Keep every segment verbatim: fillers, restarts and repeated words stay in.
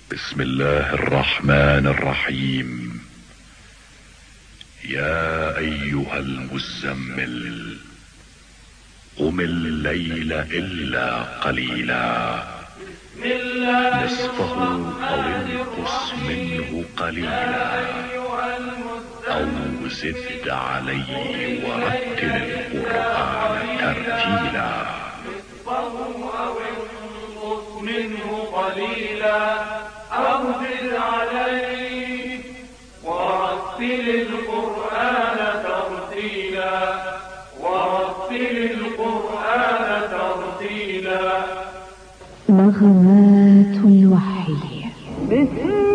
بسم الله الرحمن الرحيم. يا أيها المزمل قم الليل إلا قليلا نصفه أو انقص منه قليلا أو زد عليه ورتل القرآن ترتيلا. منه قليلا أو زد عليه ورتل القرآن ترتيلا ورتل القرآن ترتيلا. نغمات الوحي. بسم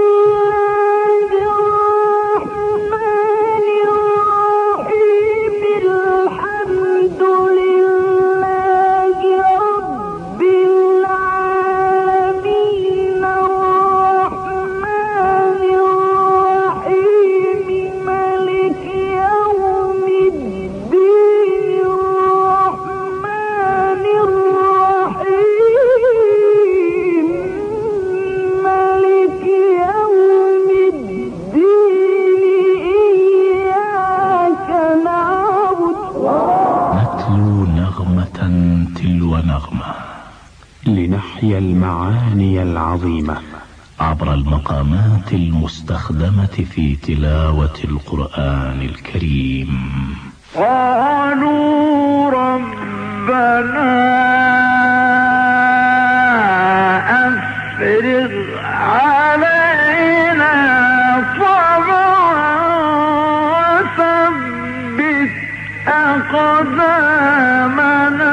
لنحيا المعاني العظيمة عبر المقامات المستخدمة في تلاوة القرآن الكريم. قالوا ربنا أفرغ علينا صبرا وثبت أقدامنا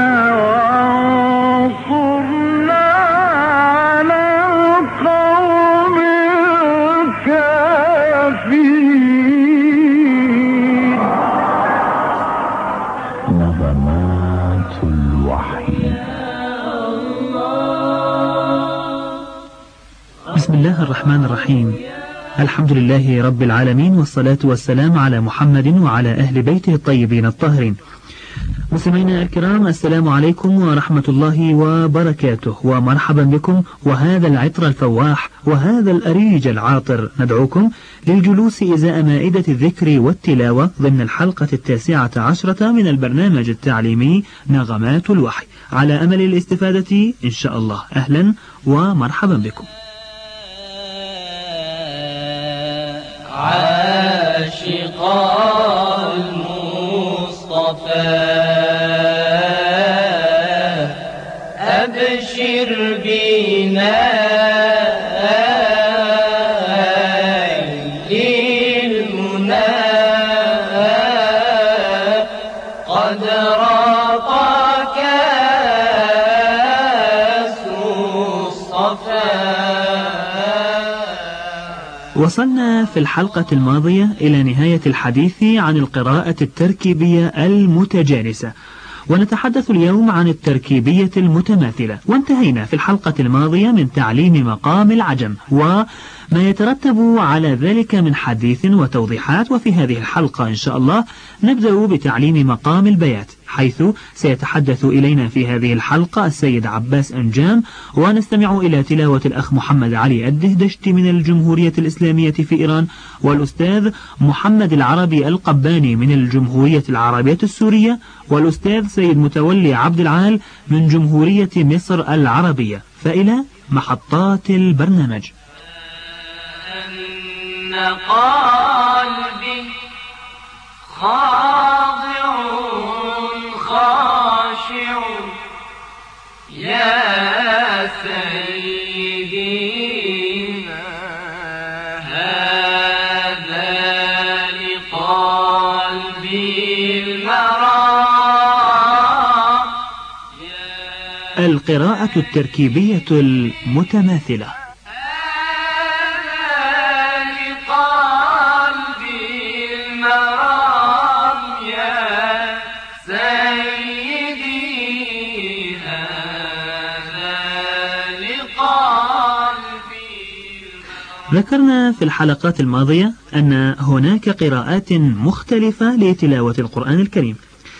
بسم الله الرحمن الرحيم. الحمد لله رب العالمين، والصلاة والسلام على محمد وعلى أهل بيته الطيبين الطاهرين. مستمعينا الكرام، السلام عليكم ورحمة الله وبركاته، ومرحبا بكم وهذا العطر الفواح وهذا الأريج العاطر. ندعوكم للجلوس إزاء مائدة الذكر والتلاوة ضمن الحلقة التاسعة عشرة من البرنامج التعليمي نغمات الوحي، على أمل الاستفادة إن شاء الله. أهلا ومرحبا بكم. عاشقا المصطفى أبشر بنا للمنى قد رضاك وصلنا في الحلقة الماضية إلى نهاية الحديث عن القراءة التركيبية المتجانسة، ونتحدث اليوم عن التركيبية المتماثلة. وانتهينا في الحلقة الماضية من تعليم مقام العجم وما يترتب على ذلك من حديث وتوضيحات. وفي هذه الحلقة إن شاء الله نبدأ بتعليم مقام البيات، حيث سيتحدث إلينا في هذه الحلقة السيد عباس أنجام، ونستمع إلى تلاوة الأخ محمد علي الدهدشتي من الجمهورية الإسلامية في إيران، والأستاذ محمد العربي القباني من الجمهورية العربية السورية، والأستاذ سيد متولي عبد العال من جمهورية مصر العربية. فإلى محطات البرنامج. أن قلبي خاضع خاشع يا سيدي هذا لقلبي المرام. القراءة التركيبية المتماثلة. ذكرنا في الحلقات الماضية أن هناك قراءات مختلفة لتلاوة القرآن الكريم،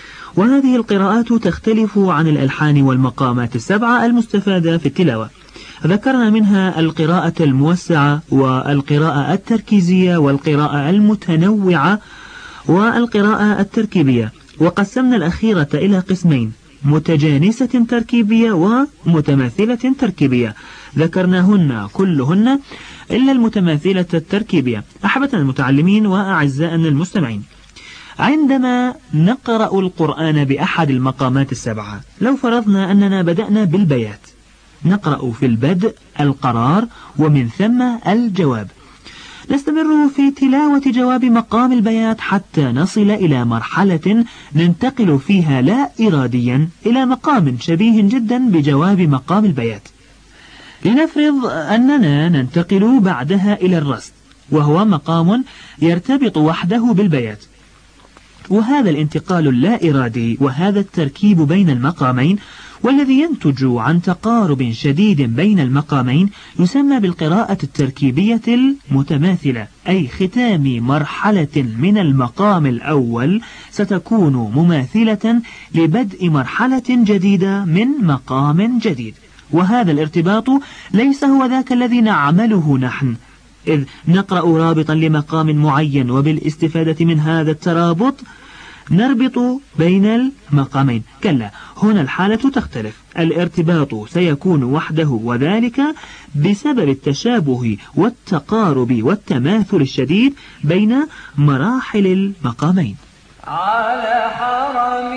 وهذه القراءات تختلف عن الألحان والمقامات السبعة المستفادة في التلاوة. ذكرنا منها القراءة الموسعة والقراءة التركيزية والقراءة المتنوعة والقراءة التركيبية، وقسمنا الأخيرة إلى قسمين: متجانسة تركيبية ومتماثلة تركيبية. ذكرناهن كلهن إلا المتماثلة التركيبية. أحبتنا المتعلمين وأعزائنا المستمعين، عندما نقرأ القرآن بأحد المقامات السبعة، لو فرضنا أننا بدأنا بالبيات، نقرأ في البدء القرار ومن ثم الجواب، نستمر في تلاوة جواب مقام البيات حتى نصل إلى مرحلة ننتقل فيها لا إراديا إلى مقام شبيه جدا بجواب مقام البيات. لنفرض أننا ننتقل بعدها إلى الرصد، وهو مقام يرتبط وحده بالبيات، وهذا الانتقال اللا إرادي وهذا التركيب بين المقامين والذي ينتج عن تقارب شديد بين المقامين يسمى بالقراءة التركيبية المتماثلة، أي ختام مرحلة من المقام الأول ستكون مماثلة لبدء مرحلة جديدة من مقام جديد. وهذا الارتباط ليس هو ذاك الذي نعمله نحن، إذ نقرأ رابطا لمقام معين وبالاستفادة من هذا الترابط نربط بين المقامين. كلا، هنا الحالة تختلف، الارتباط سيكون وحده، وذلك بسبب التشابه والتقارب والتماثل الشديد بين مراحل المقامين. على حرم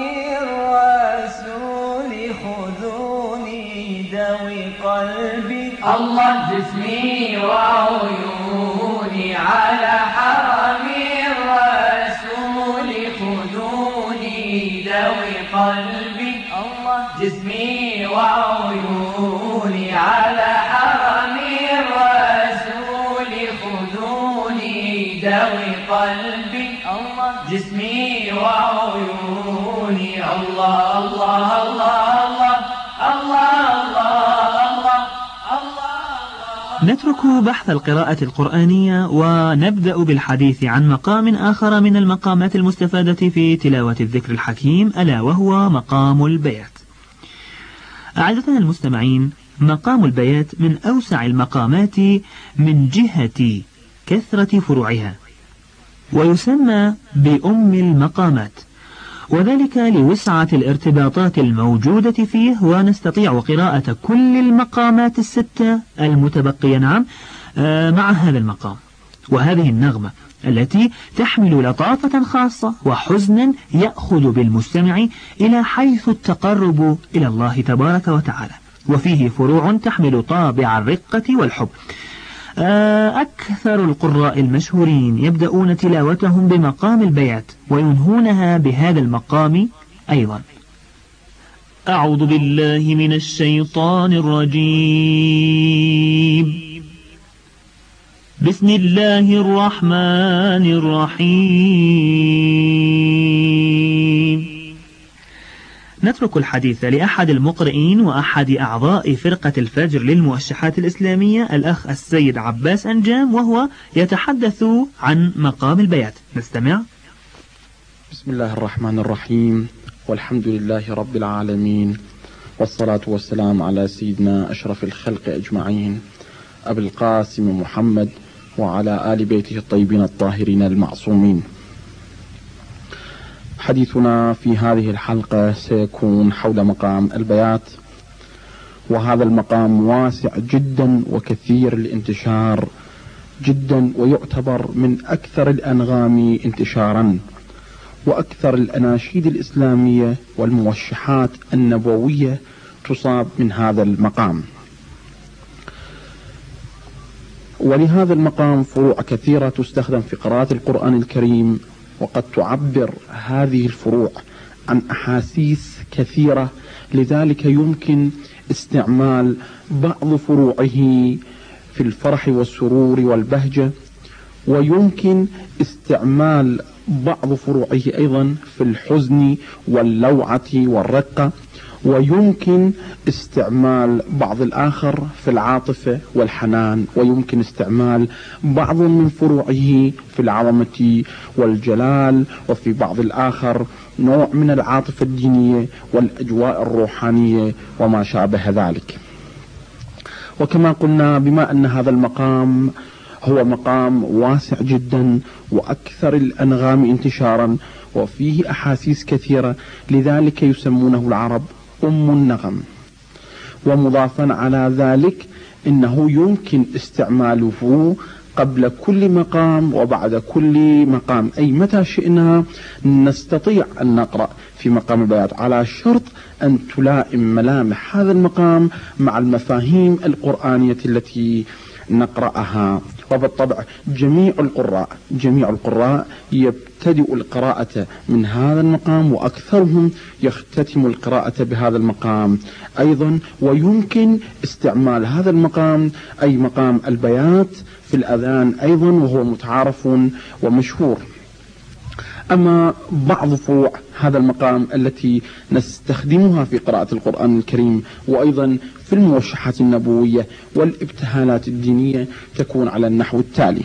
الرسول خذوني ذوي قلبي، الله جسمي وعيوني، على حرم الرسول خذوني ذوي قلبي، الله جسمي وعيوني، على حرم الرسول خذوني ذوي قلبي، الله جسمي وعيوني، الله الله الله الله الله الله. نترك بحث القراءة القرآنية ونبدأ بالحديث عن مقام آخر من المقامات المستفادة في تلاوة الذكر الحكيم، ألا وهو مقام البيات. أعزائنا المستمعين، مقام البيات من أوسع المقامات من جهة كثرة فروعها، ويسمى بأم المقامات، وذلك لوسعة الارتباطات الموجودة فيه، ونستطيع قراءة كل المقامات الستة المتبقية نعم مع هذا المقام وهذه النغمة التي تحمل لطافة خاصة وحزنا يأخذ بالمستمع إلى حيث التقرب إلى الله تبارك وتعالى، وفيه فروع تحمل طابع الرقة والحب. أكثر القراء المشهورين يبدأون تلاوتهم بمقام البيات وينهونها بهذا المقام أيضا. أعوذ بالله من الشيطان الرجيم، بسم الله الرحمن الرحيم. نترك الحديث لأحد المقرئين وأحد أعضاء فرقة الفجر للموشحات الإسلامية، الأخ السيد عباس أنجام، وهو يتحدث عن مقام البيات. نستمع. بسم الله الرحمن الرحيم، والحمد لله رب العالمين، والصلاة والسلام على سيدنا أشرف الخلق أجمعين أبي القاسم محمد وعلى آل بيته الطيبين الطاهرين المعصومين. حديثنا في هذه الحلقة سيكون حول مقام البيات، وهذا المقام واسع جدا وكثير الانتشار جدا، ويعتبر من أكثر الأنغام انتشارا وأكثر الأناشيد الإسلامية والموشحات النبوية تصاب من هذا المقام. ولهذا المقام فروع كثيرة تستخدم في قراءة القرآن الكريم، وقد تعبر هذه الفروع عن أحاسيس كثيرة، لذلك يمكن استعمال بعض فروعه في الفرح والسرور والبهجة، ويمكن استعمال بعض فروعه أيضا في الحزن واللوعة والرقة، ويمكن استعمال بعض الآخر في العاطفة والحنان، ويمكن استعمال بعض من فروعه في العظمة والجلال، وفي بعض الآخر نوع من العاطفة الدينية والأجواء الروحانية وما شابه ذلك. وكما قلنا بما أن هذا المقام هو مقام واسع جدا وأكثر الأنغام انتشارا وفيه أحاسيس كثيرة، لذلك يسمونه العرب أم النغم. ومضافا على ذلك إنه يمكن استعماله قبل كل مقام وبعد كل مقام، أي متى شئنا نستطيع أن نقرأ في مقام البيات، على شرط أن تلائم ملامح هذا المقام مع المفاهيم القرآنية التي نقرأها. وبالطبع جميع القراء جميع القراء يبتدئ القراءة من هذا المقام، وأكثرهم يختتم القراءة بهذا المقام أيضا. ويمكن استعمال هذا المقام أي مقام البيات في الأذان أيضا، وهو متعارف ومشهور. أما بعض فروع هذا المقام التي نستخدمها في قراءة القرآن الكريم وأيضا في الموشحات النبوية والابتهالات الدينية تكون على النحو التالي: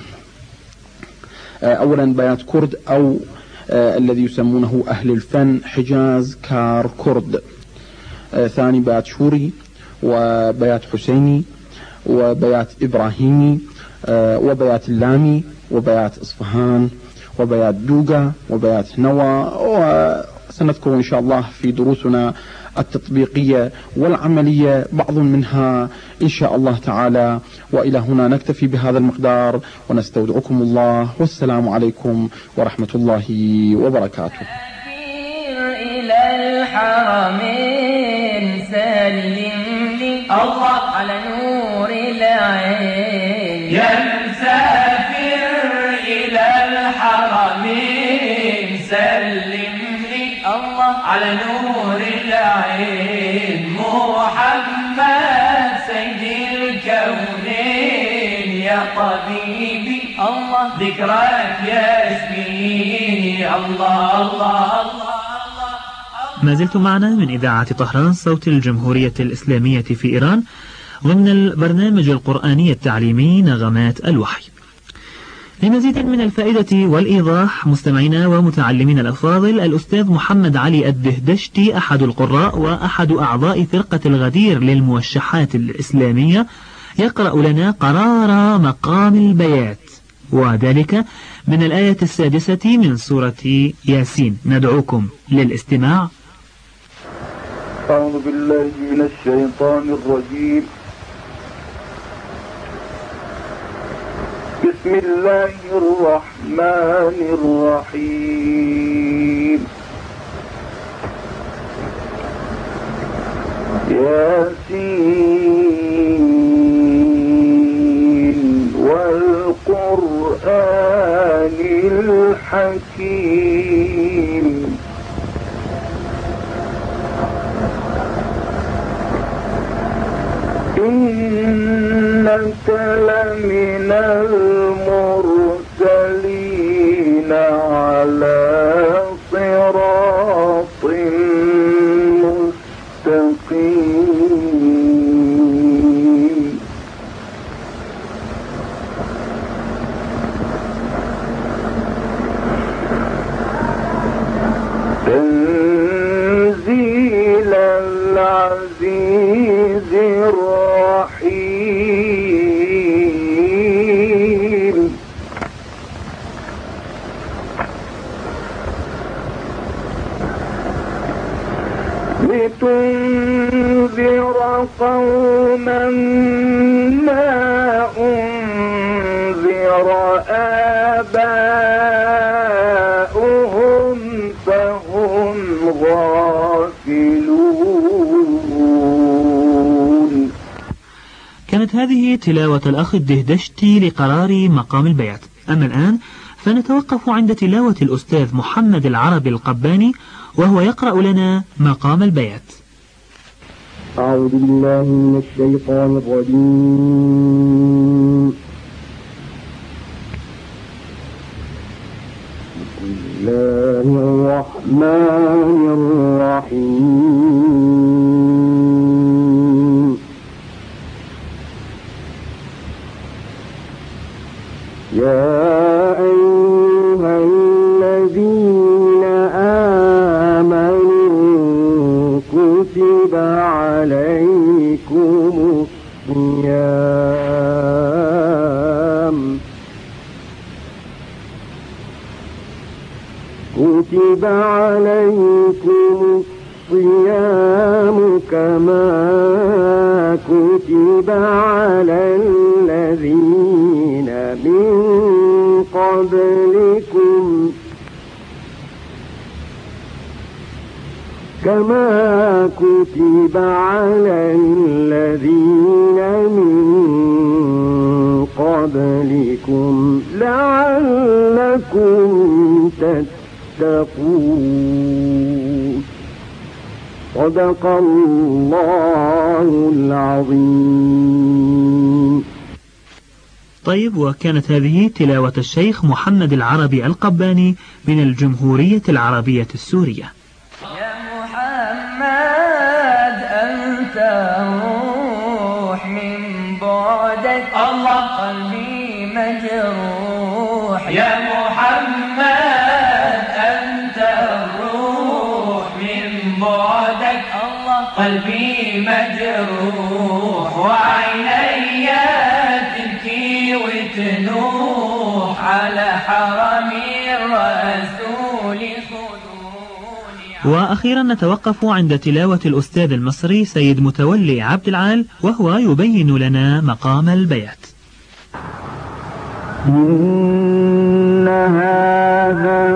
أولا بيات كرد أو آه الذي يسمونه أهل الفن حجاز كار كرد. آه ثاني بيات شوري، وبيات حسيني، وبيات إبراهيمي، آه وبيات اللامي، وبيات إصفهان، وبيات دوغا، وبيات نوى. وسنذكر إن شاء الله في دروسنا التطبيقية والعملية بعض منها إن شاء الله تعالى. وإلى هنا نكتفي بهذا المقدار ونستودعكم الله، والسلام عليكم ورحمة الله وبركاته. إلى الحرمين سلم لي الله على نور العين، يا مسافر إلى الحرمين سلم لي الله على نور العين، محمد سيد الكونين يا طبيبي الله ذكرك يسميني الله الله الله. ما زلتم معنا من إذاعة طهران صوت الجمهورية الإسلامية في إيران ضمن البرنامج القرآني التعليمي نغمات الوحي. لمزيد من الفائدة والإيضاح مستمعينا ومتعلمين الأفاضل، الأستاذ محمد علي الدهدشتي أحد القراء وأحد أعضاء فرقة الغدير للموشحات الإسلامية يقرأ لنا قرار مقام البيات، وذلك من الآية السادسة من سورة ياسين. ندعوكم للاستماع. أعوذ بالله من الشيطان الرجيم. بسم الله الرحمن الرحيم. ياسين والقرآن الحكيم. إنك لمن المرسلين على صراط مستقيم. تنزيل العزيز الرحيم. لتنذر قوما ما أنذر آباؤهم فهم غافلون. كانت هذه تلاوة الأخ الدهدشتي لقرار مقام البيات. أما الآن فنتوقف عند تلاوة الأستاذ محمد العربي القباني وهو يقرأ لنا مقام البيات. أعوذ بالله من الشيطان الرجيم. بسم الله الرحمن الرحيم. يا أيها الذين آمنوا كتب عليكم الصيام كتب عليكم الصيام كما كتب على الذين من قبلكم كما كتب على الذين من قبلكم لعلكم تتقون. صدق الله العظيم. طيب، وكانت هذه تلاوة الشيخ محمد العربي القباني من الجمهورية العربية السورية. يا محمد أنت روح من بعدك الله قلبي مجروح. يا محمد أنت الروح من بعدك الله قلبي مجروح. وعيني تبكي وتنوح على حرم الرسول. وأخيرا نتوقف عند تلاوة الأستاذ المصري سيد متولي عبد العال وهو يبين لنا مقام البيات. إن هذا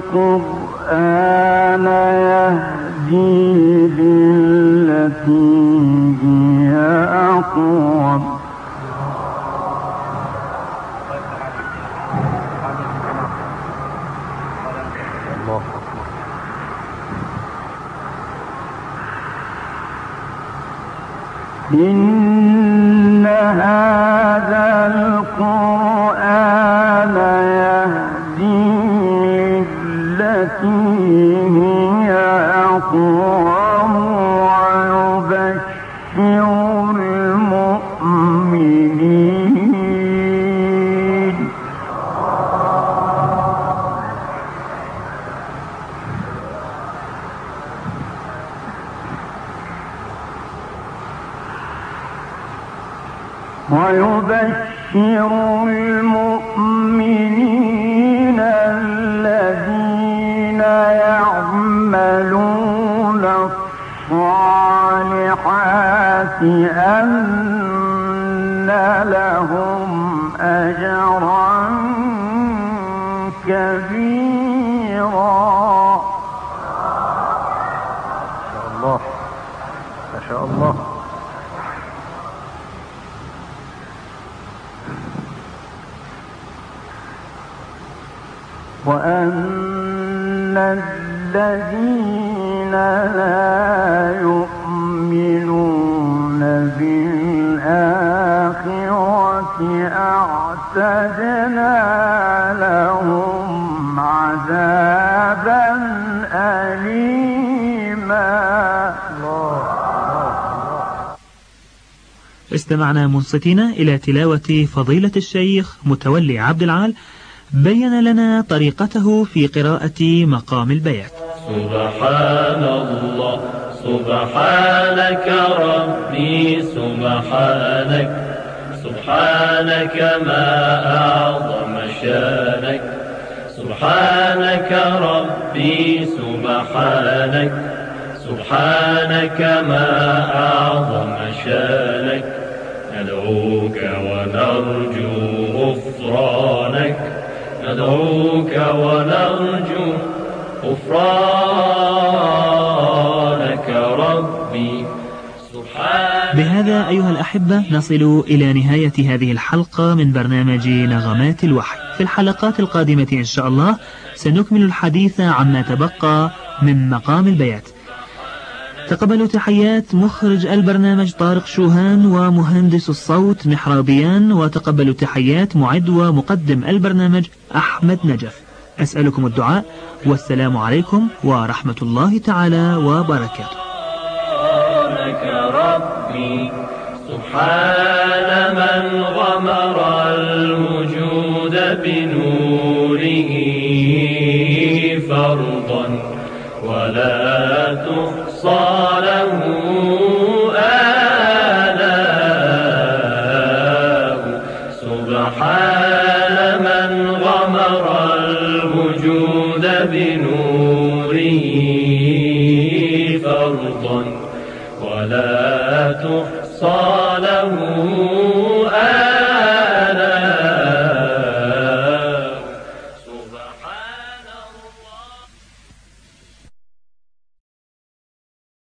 القرآن يهدي للتي هي أقوم. إن هذا القرآن يهدي للتي هي أقوم ويبشر المؤمنين ويبشر المؤمنين الذين يعملون الصالحات أن لهم أجرا كبيرا. ما شاء الله ما شاء الله. وأن الذين لا يؤمنون بالآخرة أعتدنا لهم عذابا أليما. استمعنا منصتين إلى تلاوة فضيلة الشيخ متولي عبد العال بين لنا طريقته في قراءة مقام البيات. سبحان الله سبحانك ربي سبحانك سبحانك ما أعظم شانك سبحانك ربي سبحانك سبحانك ما أعظم شانك ندعوك ونرجو غفرانك ندعوك ونرجو غفرانك ربي سبحانك. بهذا أيها الأحبة نصل إلى نهاية هذه الحلقة من برنامج نغمات الوحي. في الحلقات القادمة إن شاء الله سنكمل الحديث عما تبقى من مقام البيات. تقبلوا تحيات مخرج البرنامج طارق شوهان ومهندس الصوت محرابيان، وتقبلوا تحيات معد ومقدم البرنامج أحمد نجف. أسألكم الدعاء والسلام عليكم ورحمة الله تعالى وبركاته. ربي سبحان من غمر الوجود بنوره فرضا ولا تحصى له آلاء سبحان من غمر الوجود بنوره فرضا ولا تحصى له